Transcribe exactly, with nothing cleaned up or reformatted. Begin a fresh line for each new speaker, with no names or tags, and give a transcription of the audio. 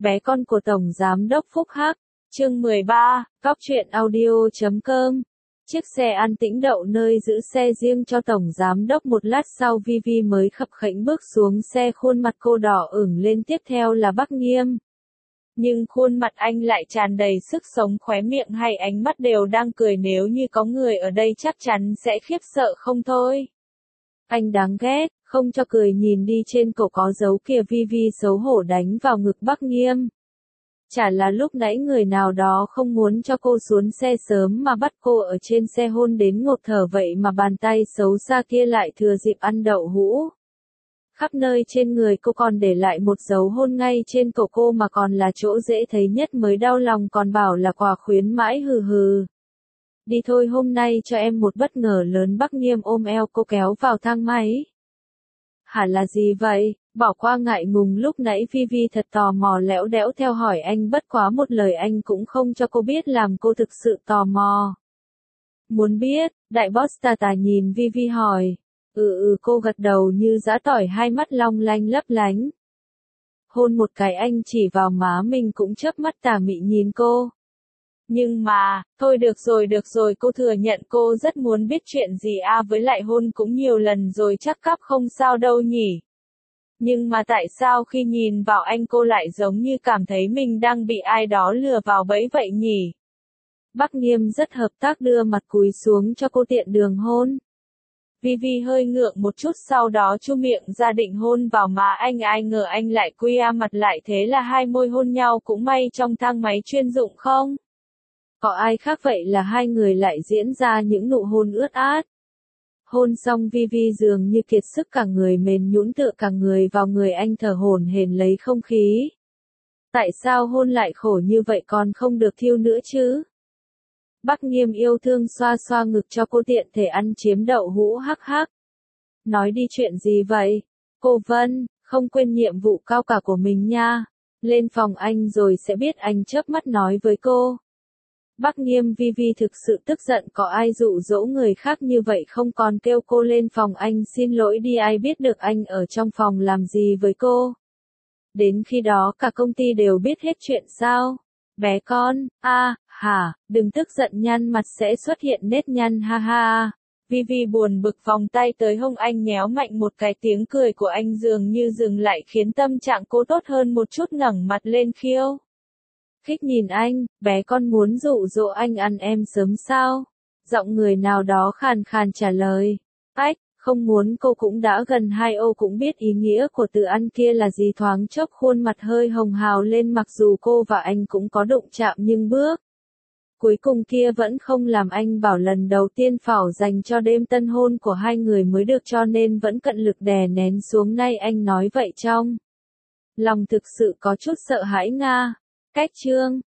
Bé con của Tổng Giám đốc Phúc Hắc, chương mười ba, Cóc truyện audio chấm com. Chiếc xe an tĩnh đậu nơi giữ xe riêng cho Tổng Giám đốc, một lát sau Vivi mới khập khểnh bước xuống xe, khuôn mặt cô đỏ ửng lên, tiếp theo là Bắc Nghiêm. Nhưng khuôn mặt anh lại tràn đầy sức sống, khóe miệng hay ánh mắt đều đang cười, nếu như có người ở đây chắc chắn sẽ khiếp sợ không thôi. Anh đáng ghét, không cho cười, nhìn đi, trên cổ có dấu kìa. Vivi xấu hổ đánh vào ngực Bắc Nghiêm. Chả là lúc nãy người nào đó không muốn cho cô xuống xe sớm mà bắt cô ở trên xe hôn đến ngột thở, vậy mà bàn tay xấu xa kia lại thừa dịp ăn đậu hũ. Khắp nơi trên người cô, còn để lại một dấu hôn ngay trên cổ cô, mà còn là chỗ dễ thấy nhất, mới đau lòng còn bảo là quà khuyến mãi, hừ hừ. Đi thôi, hôm nay cho em một bất ngờ lớn. Bắc Nghiêm ôm eo cô kéo vào thang máy. Hả, là gì vậy? Bỏ qua ngại ngùng lúc nãy, Vivi thật tò mò lẽo đẽo theo hỏi anh, bất quá một lời anh cũng không cho cô biết, làm cô thực sự tò mò. Muốn biết, đại boss tà tà nhìn Vivi hỏi. Ừ ừ, cô gật đầu như giã tỏi, hai mắt long lanh lấp lánh. Hôn một cái, anh chỉ vào má mình, cũng chớp mắt tà mị nhìn cô. Nhưng mà, thôi được rồi được rồi, cô thừa nhận cô rất muốn biết chuyện gì à, với lại hôn cũng nhiều lần rồi, chắc cắp không sao đâu nhỉ. Nhưng mà tại sao khi nhìn vào anh cô lại giống như cảm thấy mình đang bị ai đó lừa vào bẫy vậy nhỉ? Bắc Nghiêm rất hợp tác, đưa mặt cúi xuống cho cô tiện đường hôn. Vivi hơi ngượng một chút, sau đó chu miệng ra định hôn vào má anh, ai ngờ anh lại quy a mặt lại, thế là hai môi hôn nhau. Cũng may trong thang máy chuyên dụng không có ai khác, vậy là hai người lại diễn ra những nụ hôn ướt át. Hôn xong Vivi dường như kiệt sức, cả người mềm nhũn tựa cả người vào người anh, thở hổn hển lấy không khí. Tại sao hôn lại khổ như vậy, còn không được thiêu nữa chứ? Bắc Nghiêm yêu thương xoa xoa ngực cho cô, tiện thể ăn chiếm đậu hũ, hắc hắc. Nói đi, chuyện gì vậy? Cô Vân, không quên nhiệm vụ cao cả của mình nha. Lên phòng anh rồi sẽ biết, anh chớp mắt nói với cô. Bắc Nghiêm, Vivi thực sự tức giận, có ai dụ dỗ người khác như vậy không, còn kêu cô lên phòng anh xin lỗi đi, ai biết được anh ở trong phòng làm gì với cô. Đến khi đó cả công ty đều biết hết chuyện sao? Bé con, a, à, hả, đừng tức giận, nhăn mặt sẽ xuất hiện nếp nhăn, ha ha. Vivi buồn bực vòng tay tới hông anh, nhéo mạnh một cái, tiếng cười của anh dường như dừng lại khiến tâm trạng cô tốt hơn một chút, ngẩng mặt lên khiêu khích nhìn anh. Bé con muốn dụ dỗ anh ăn em sớm sao? Giọng người nào đó khàn khàn trả lời. Ách, không muốn. Cô cũng đã gần hai ô, cũng biết ý nghĩa của từ ăn kia là gì. Thoáng chốc khuôn mặt hơi hồng hào lên, mặc dù cô và anh cũng có đụng chạm, nhưng bước cuối cùng kia vẫn không làm anh bảo lần đầu tiên phảo dành cho đêm tân hôn của hai người mới được, cho nên vẫn cận lực đè nén xuống. Nay anh nói vậy trong lòng thực sự có chút sợ hãi nga. Cách chương